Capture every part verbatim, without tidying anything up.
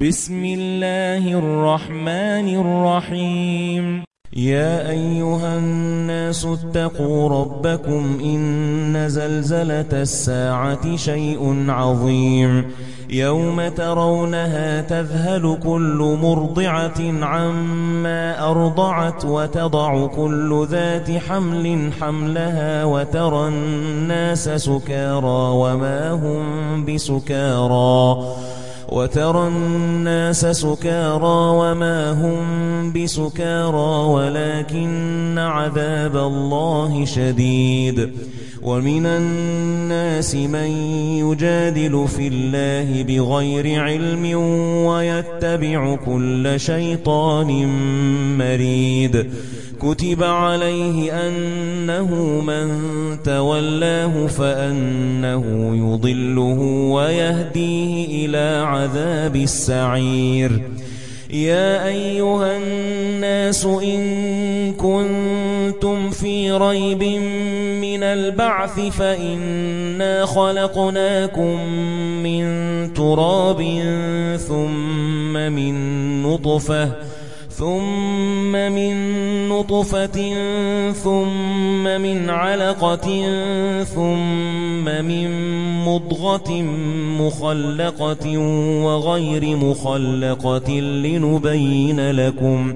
بسم الله الرحمن الرحيم يا أيها الناس اتقوا ربكم إن زلزلة الساعة شيء عظيم يوم ترونها تذهل كل مرضعة عما أرضعت وتضع كل ذات حمل حملها وترى الناس سكارى وما هم بسكارى وترى الناس سكارى وما هم بسكارى ولكن عذاب الله شديد ومن الناس من يجادل في الله بغير علم ويتبع كل شيطان مريد كتب عليه أنه من تولاه فأنه يضله ويهديه إلى عذاب السعير يا أيها الناس إن كنتم في ريب من البعث فإنا خلقناكم من تراب ثم من نطفة ثم من نطفة ثم من علقة ثم من مضغة مخلقة وغير مخلقة لنبين لكم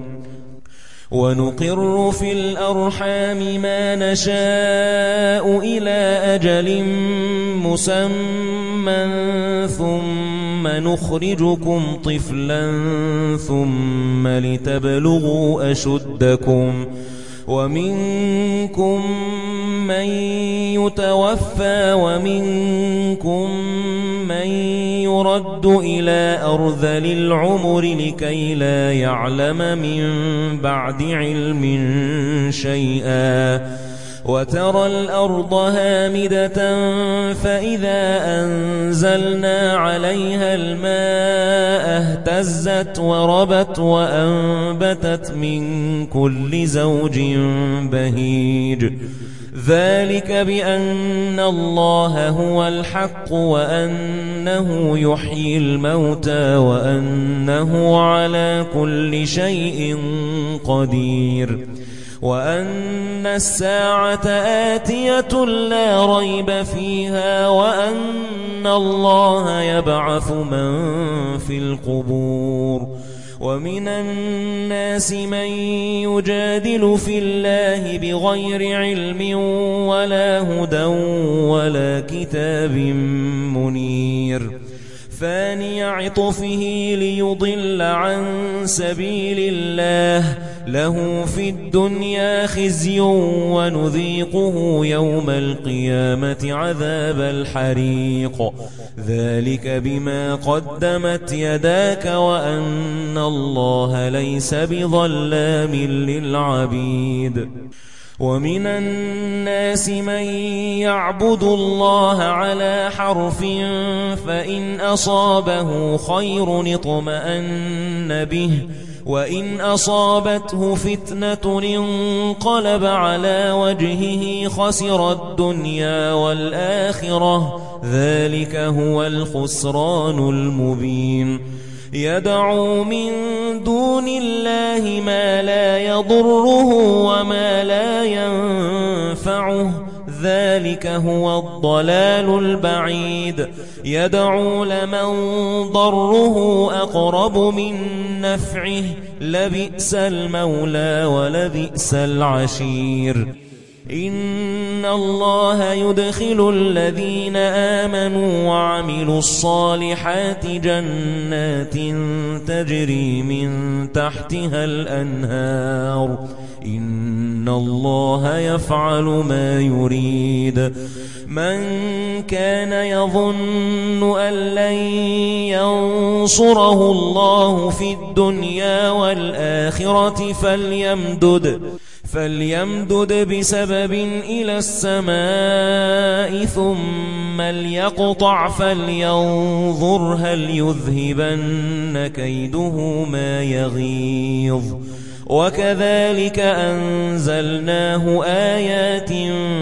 ونقر في الأرحام ما نشاء إلى أجل مسمى ثم نخرجكم طفلا ثم لتبلغوا أشدكم ومنكم من يتوفى ومنكم من يرد إلى أرذل العمر لكي لا يعلم من بعد علم شيئا وترى الأرض هامدة فإذا أنزلنا عليها الماء اهتزت وربت وأنبتت من كل زوج بهيج ذلك بأن الله هو الحق وأنه يحيي الموتى وأنه على كل شيء قدير وأن الساعة آتية لا ريب فيها وأن الله يبعث من في القبور ومن الناس من يجادل في الله بغير علم ولا هدى ولا كتاب منير ثاني عطفه ليضل عن سبيل الله له في الدنيا خزي ونذيقه يوم القيامة عذاب الحريق ذلك بما قدمت يداك وأن الله ليس بظلام للعبيد ومن الناس من يعبد الله على حرف فإن أصابه خير اطمأن به وإن أصابته فتنة انقلب على وجهه خسر الدنيا والآخرة ذلك هو الخسران المبين يدعو من دون الله ما لا يضره وما لا ينفعه ذلك هو الضلال البعيد يدعو لمن ضره أقرب من نفعه لبئس المولى ولبئس العشير إن الله يدخل الذين آمنوا وعملوا الصالحات جنات تجري من تحتها الأنهار إن الله يفعل ما يريد من كان يظن أن لن ينصره الله في الدنيا والآخرة فليمدد فليمدد بسبب إلى السماء ثم ليقطع فلينظر هل يذهبن كيده ما يغيظ وكذلك أنزلناه آيات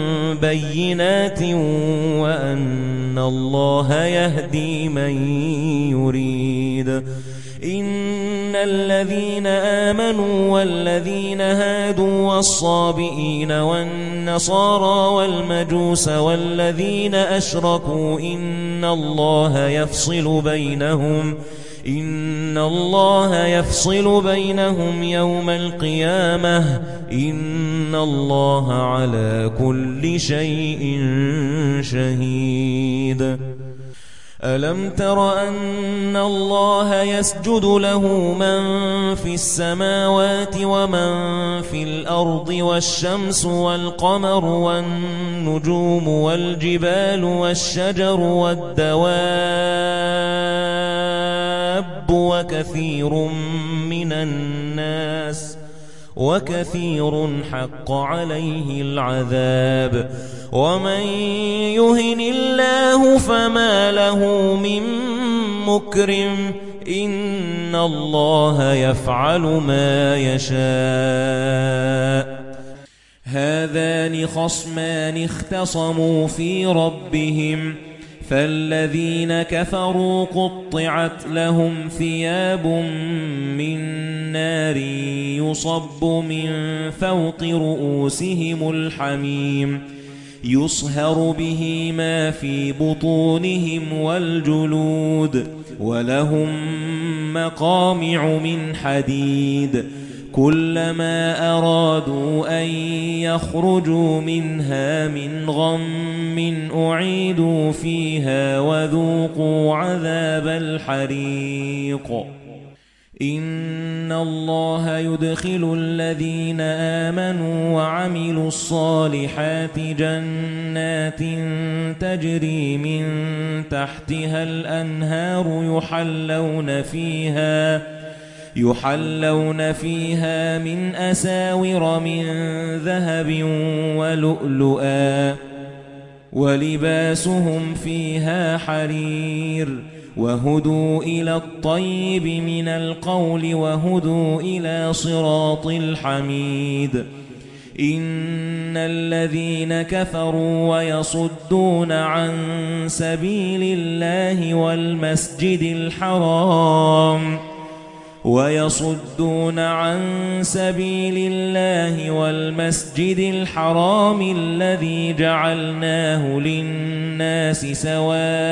بينات وأن الله يهدي من يريد شهيد إن الذين آمنوا والذين هادوا والصابئين والنصارى والمجوس والذين أشركوا إن الله يفصل بينهم إن الله يفصل بينهم يوم القيامة إن الله على كل شيء شهيد ألم تر أن الله يسجد له من في السماوات ومن في الأرض والشمس والقمر والنجوم والجبال والشجر والدواب وكثير من الناس وكثير حق عليه العذاب ومن يهن الله فما له من مكرم إن الله يفعل ما يشاء هذان خصمان اختصموا في ربهم فالذين كفروا قطعت لهم ثياب من نار يصب من فوق رؤوسهم الحميم يصهر به ما في بطونهم والجلود ولهم مقامع من حديد كلما أرادوا أن يخرجوا منها من غم أعيدوا فيها وذوقوا عذاب الحريق إن الله يدخل الذين آمنوا وعملوا الصالحات جنات تجري من تحتها الأنهار يحلون فيها يحلون فيها من أساور من ذهب ولؤلؤا ولباسهم فيها حرير وهدوا إلى الطيب من القول وهدوا إلى صراط الحميد إن الذين كفروا ويصدون عن سبيل الله والمسجد الحرام ويصدون عن سبيل الله والمسجد الحرام الذي جعلناه للناس سواء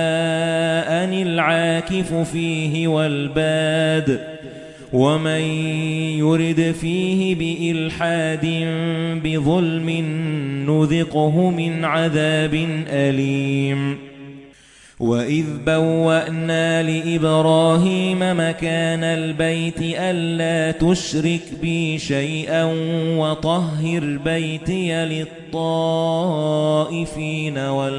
العاكف فيه والباد ومن يرد فيه بإلحاد بظلم نذقه من عذاب أليم وَإِذْ بَوَّأْنَا لِإِبْرَاهِيمَ مَكَانَ الْبَيْتِ أَلَّا تُشْرِكْ بِي شَيْئًا وَطَهِّرْ بَيْتِيَ لِلطَّائِفِينَ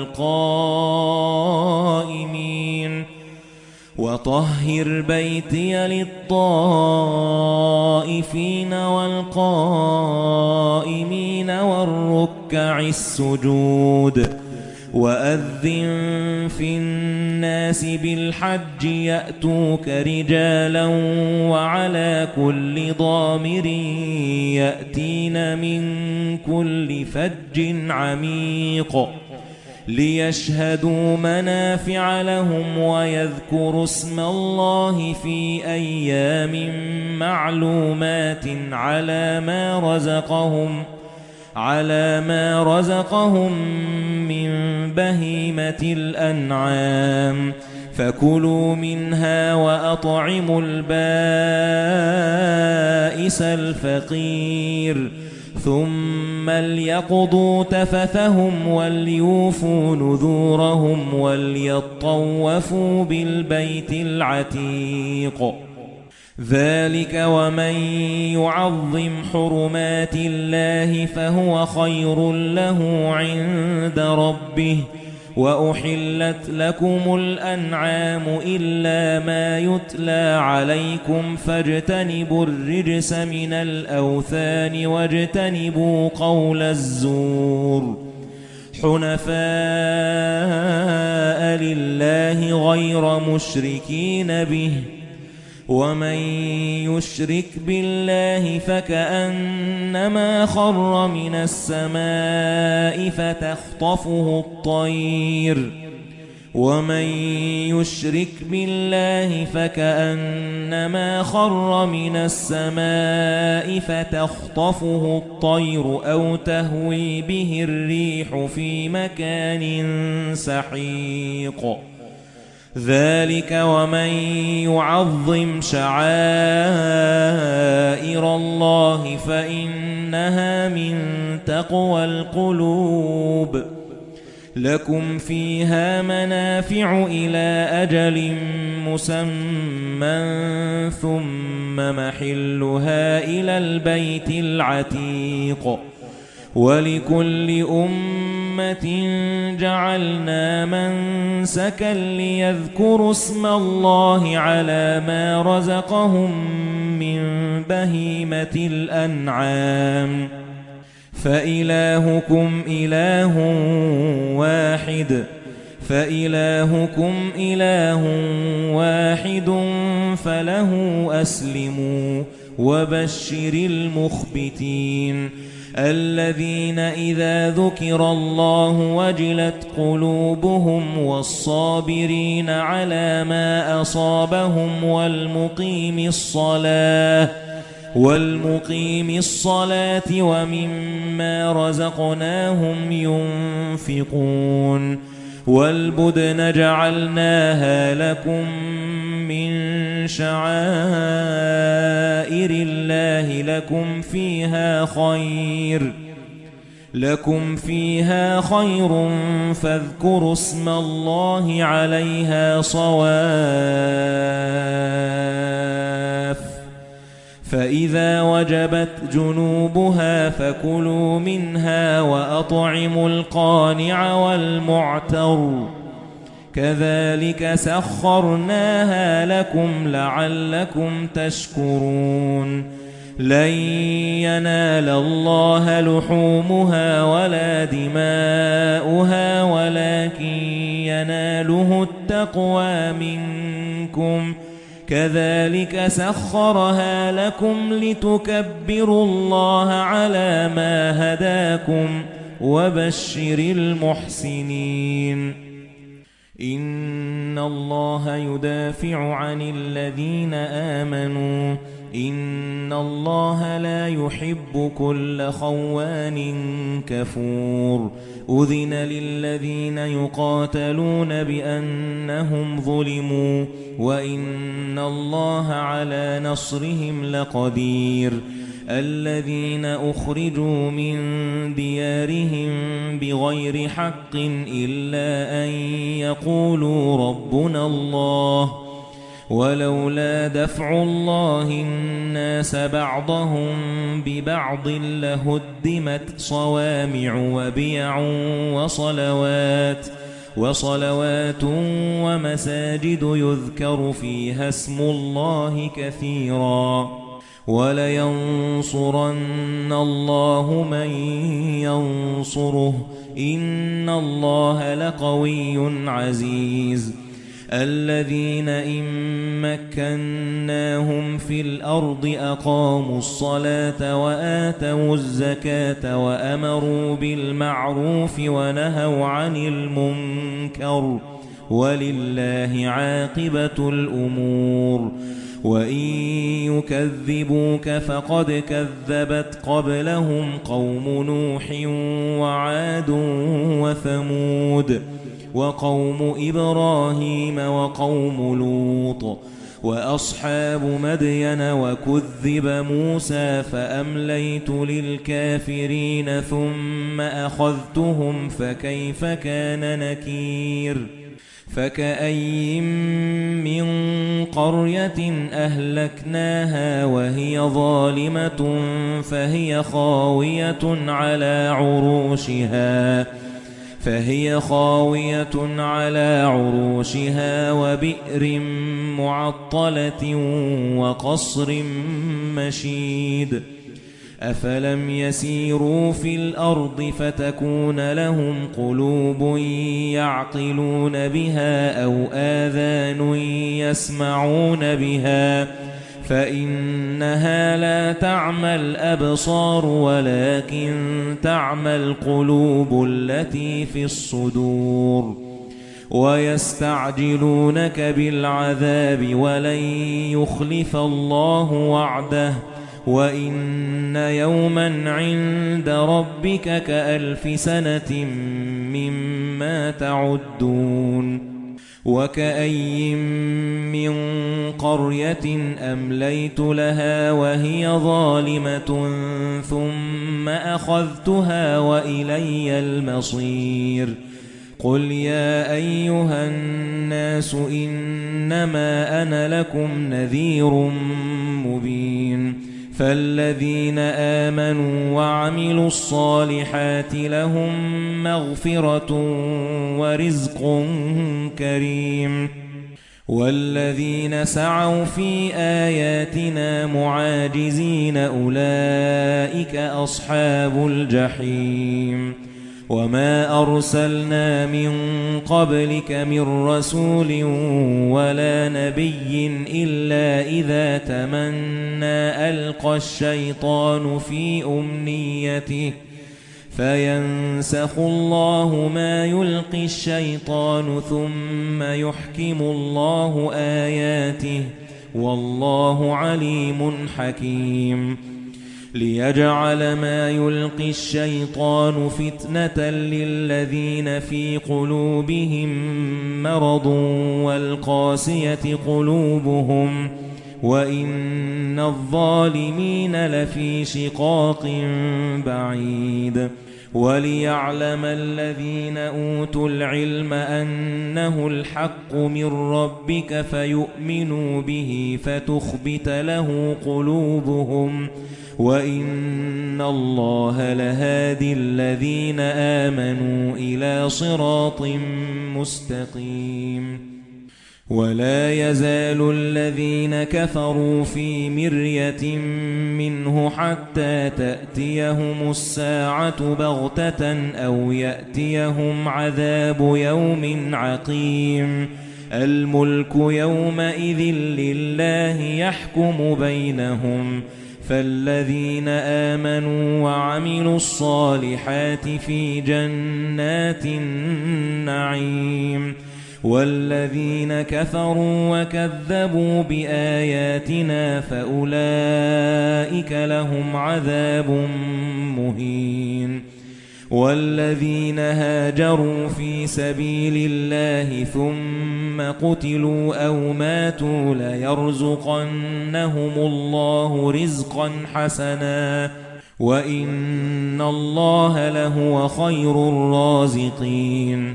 وَالْقَائِمِينَ وَطَهِّرْ بَيْتِيَ لِلطَّائِفِينَ وَالْقَائِمِينَ وَالرُّكَّعِ السُّجُودِ وَأَذِّن فِي النَّاسِ بِالْحَجِّ يَأْتُوكَ رِجَالًا وَعَلَى كُلِّ ضَامِرٍ يَأْتِينَ مِنْ كُلِّ فَجٍّ عَمِيقٍ لِيَشْهَدُوا مَنَافِعَ لَهُمْ وَيَذْكُرُوا اسْمَ اللَّهِ فِي أَيَّامٍ مَّعْلُومَاتٍ عَلَى مَا رَزَقَهُمْ على ما رزقهم من بهيمة الأنعام فكلوا منها وأطعموا البائس الفقير ثم ليقضوا تفثهم وليوفوا نذورهم وليطوفوا بالبيت العتيق ذلك ومن يعظم حرمات الله فهو خير له عند ربه وأحلت لكم الأنعام إلا ما يتلى عليكم فاجتنبوا الرجس من الأوثان واجتنبوا قول الزور حنفاء لله غير مشركين به ومن يشرك بالله فكأنما خر من السماء فتخطفه الطير ومن يشرك بالله فكأنما خر من السماء فتخطفه الطير أو تهوي به الريح في مكان سحيق ذلك ومن يعظم شعائر الله فإنها من تقوى القلوب لكم فيها منافع إلى أجل مسمى ثم محلها إلى البيت العتيق ولكل أمة جعلنا منسكا ليذكروا اسم الله على ما رزقهم من بهيمة الأنعام فإلهكم إله واحد فإلهكم إله واحد فله أسلموا وبشر المخبتين الذين إذا ذكر الله وجلت قلوبهم والصابرين على ما أصابهم والمقيم الصلاة والمقيم الصلاة ومما رزقناهم ينفقون والبدن جعلناها لكم من شعائر الله لكم فيها خير لكم فيها خير فاذكروا اسم الله عليها صواف فإذا وجبت جنوبها فكلوا منها وأطعموا القانع والمعتر كذلك سخرناها لكم لعلكم تشكرون لن ينال الله لحومها ولا دماؤها ولكن يناله التقوى منكم كذلك سخرها لكم لتكبروا الله على ما هداكم وبشر المحسنين إن الله يدافع عن الذين آمنوا إن الله لا يحب كل خوان كفور أذن للذين يقاتلون بأنهم ظلموا وإن الله على نصرهم لقدير الذين أخرجوا من ديارهم بغير حق إلا أن يقولوا ربنا الله ولولا دفع الله الناس بعضهم ببعض لهدمت صوامع وبيع وصلوات وصلوات ومساجد يذكر فيها اسم الله كثيرا ولينصرن الله من ينصره إن الله لقوي عزيز الذين إن مكناهم في الأرض أقاموا الصلاة وآتوا الزكاة وأمروا بالمعروف ونهوا عن المنكر ولله عاقبة الأمور وإن يكذبوك فقد كذبت قبلهم قوم نوح وعاد وثمود وقوم إبراهيم وقوم لوط وأصحاب مدين وكذب موسى فأمليت للكافرين ثم أخذتهم فكيف كان نكير فكأي من قرية أهلكناها وهي ظالمة فهي خاوية على عروشها فهي خاوية على عروشها وبئر معطلة وقصر مشيد أفلم يسيروا في الأرض فتكون لهم قلوب يعقلون بها أو آذان يسمعون بها فإنها لا تعمى الأبصار ولكن تعمى القلوب التي في الصدور ويستعجلونك بالعذاب ولن يخلف الله وعده وإن يوما عند ربك كألف سنة مما تعدون وكأي من قرية أمليت لها وهي ظالمة ثم أخذتها وإلي المصير قل يا أيها الناس إنما أنا لكم نذير مبين فالذين آمنوا وعملوا الصالحات لهم مغفرة ورزق كريم والذين سعوا في آياتنا معاجزين أولئك أصحاب الجحيم وما أرسلنا من قبلك من رسول ولا نبي إلا إذا تمنى ألقى الشيطان في أمنيته فينسخ الله ما يلقي الشيطان ثم يحكم الله آياته والله عليم حكيم ليجعل ما يلقي الشيطان فتنة للذين في قلوبهم مرض والقاسية قلوبهم وإن الظالمين لفي شقاق بعيد وليعلم الذين أوتوا العلم أنه الحق من ربك فيؤمنوا به فتخبت له قلوبهم وَإِنَّ اللَّهَ لَهَادِي الَّذِينَ آمَنُوا إِلَى صِرَاطٍ مُسْتَقِيمٍ وَلَا يَزَالُ الَّذِينَ كَفَرُوا فِي مِرْيَةٍ مِنْهُ حَتَّى تَأْتِيَهُمُ السَّاعَةُ بَغْتَةً أَوْ يَأْتِيَهُمْ عَذَابُ يَوْمٍ عَقِيمٍ الْمُلْكُ يَوْمَئِذٍ لِلَّهِ يَحْكُمُ بَيْنَهُمْ فالذين آمنوا وعملوا الصالحات في جنات النعيم والذين كفروا وكذبوا بآياتنا فأولئك لهم عذاب مهين والذين هاجروا في سبيل الله ثم قتلوا أو ماتوا ليرزقنهم الله رزقا حسنا وإن الله لهو خير الرازقين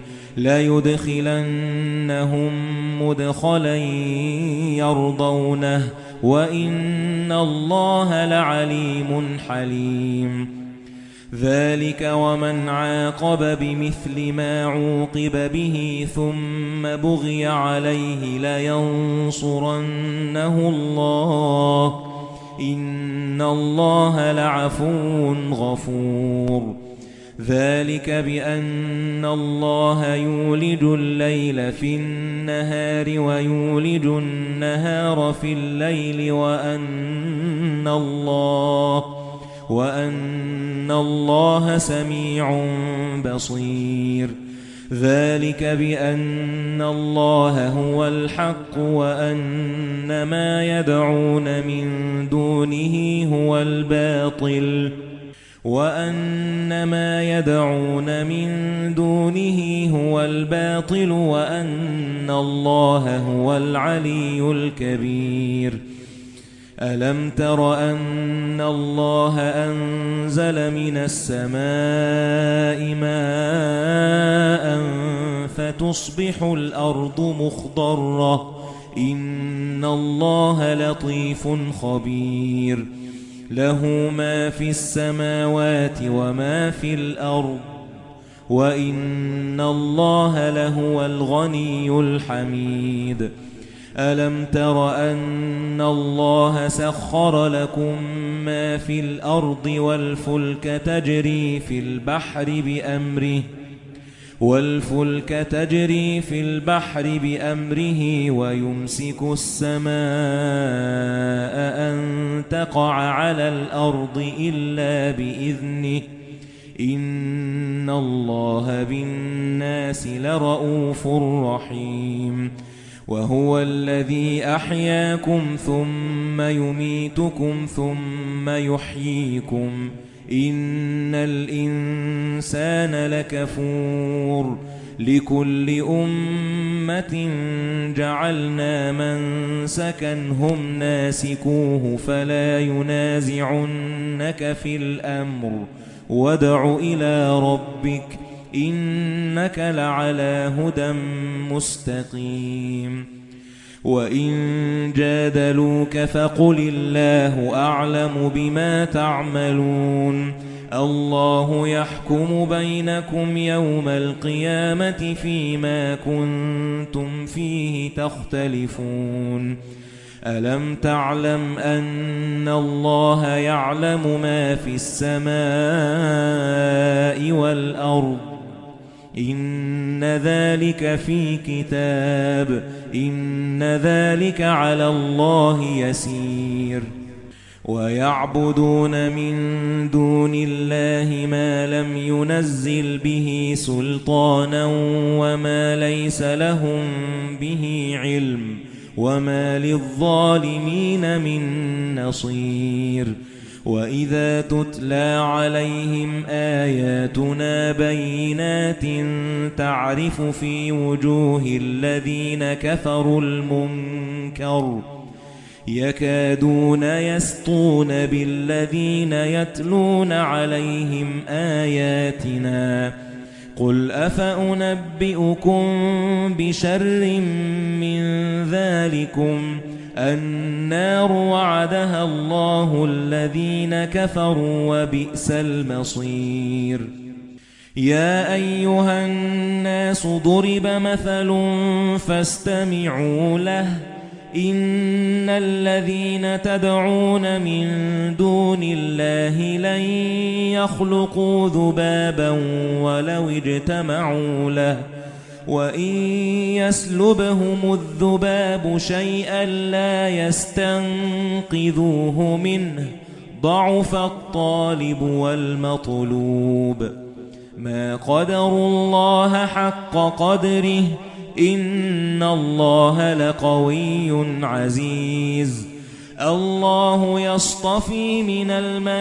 ليدخلنهم مدخلا يرضونه وإن الله لعليم حليم ذلك ومن عاقب بمثل ما عوقب به ثم بغي عليه لينصرنه الله إن الله لعفو غفور ذلك بأن الله يولج الليل في النهار ويولج النهار في الليل وأن الله وَأَنَّ اللَّهَ سَمِيعٌ بَصِيرٌ ذَلِكَ بِأَنَّ اللَّهَ هُوَ الْحَقُّ وَأَنَّ مَا يَدْعُونَ مِن دُونِهِ هُوَ الْبَاطِلُ وَأَنَّ مَا يَدْعُونَ مِن دُونِهِ هُوَ الْبَاطِلُ وَأَنَّ اللَّهَ هُوَ الْعَلِيُّ الْكَبِيرُ أَلَمْ تَرَ أَنَّ اللَّهَ أَنزَلَ مِنَ السَّمَاءِ مَاءً فَتُصْبِحُ الْأَرْضُ مُخْضَرَّةً إِنَّ اللَّهَ لَطِيفٌ خَبِيرٌ لَهُ مَا فِي السَّمَاوَاتِ وَمَا فِي الْأَرْضِ وَإِنَّ اللَّهَ لَهُوَ الْغَنِيُّ الْحَمِيدُ أَلَمْ تَرَ أَنَّ اللَّهَ سَخَّرَ لَكُم مَّا فِي الْأَرْضِ وَالْفُلْكَ تَجْرِي فِي الْبَحْرِ بِأَمْرِهِ وَالْفُلْكَ تَجْرِي فِي الْبَحْرِ بِأَمْرِهِ وَيُمْسِكُ السَّمَاءَ أَن تَقَعَ عَلَى الْأَرْضِ إِلَّا بِإِذْنِهِ إِنَّ اللَّهَ بِالنَّاسِ بالناس لرؤوف رحيم وهو الذي أحياكم ثم يميتكم ثم يحييكم إن الإنسان لكفور لكل أمة جعلنا منسكا هم ناسكوه فلا ينازعنك في الأمر وادع إلى ربك إنك لعلى هدى مستقيم وإن جادلوك فقل الله أعلم بما تعملون الله يحكم بينكم يوم القيامة فيما كنتم فيه تختلفون ألم تعلم أن الله يعلم ما في السماء والأرض إن ذلك في كتاب إن ذلك على الله يسير ويعبدون من دون الله ما لم ينزل به سلطانا وما ليس لهم به علم وما للظالمين من نصير وإذا تتلى عليهم آياتنا بينات تعرف في وجوه الذين كفروا المنكر يكادون يسطون بالذين يتلون عليهم آياتنا قل أفأنبئكم بشر من ذلكم النار وعدها الله الذين كفروا وبئس المصير يا أيها الناس ضرب مثل فاستمعوا له إن الذين تدعون من دون الله لن يخلقوا ذبابا ولو اجتمعوا له وإن يسلبهم الذباب شيئا لا يستنقذوه منه ضعف الطالب والمطلوب ما قدروا الله حق قدره إن الله لقوي عزيز الله يصطفي من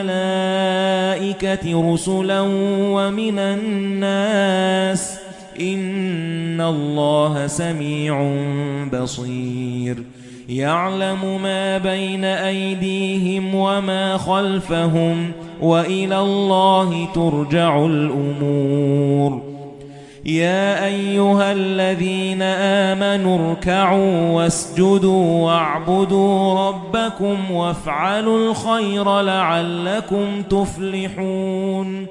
الملائكة رسلا ومن الناس إن الله سميع بصير يعلم ما بين أيديهم وما خلفهم وإلى الله ترجع الأمور يا أيها الذين آمنوا اركعوا واسجدوا واعبدوا ربكم وافعلوا الخير لعلكم تفلحون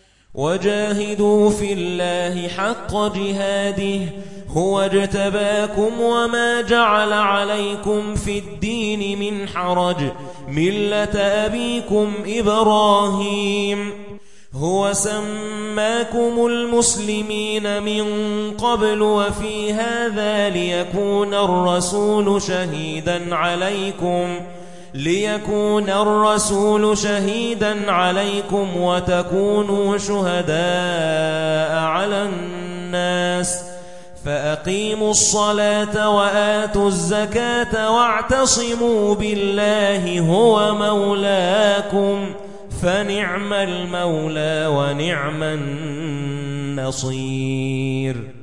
وجاهدوا في الله حق جهاده هو اجتباكم وما جعل عليكم في الدين من حرج ملة أبيكم إبراهيم هو سماكم المسلمين من قبل وفي هذا ليكون الرسول شهيدا عليكم ليكون الرسول شهيدا عليكم وتكونوا شهداء على الناس فأقيموا الصلاة وآتوا الزكاة واعتصموا بالله هو مولاكم فنعم المولى ونعم النصير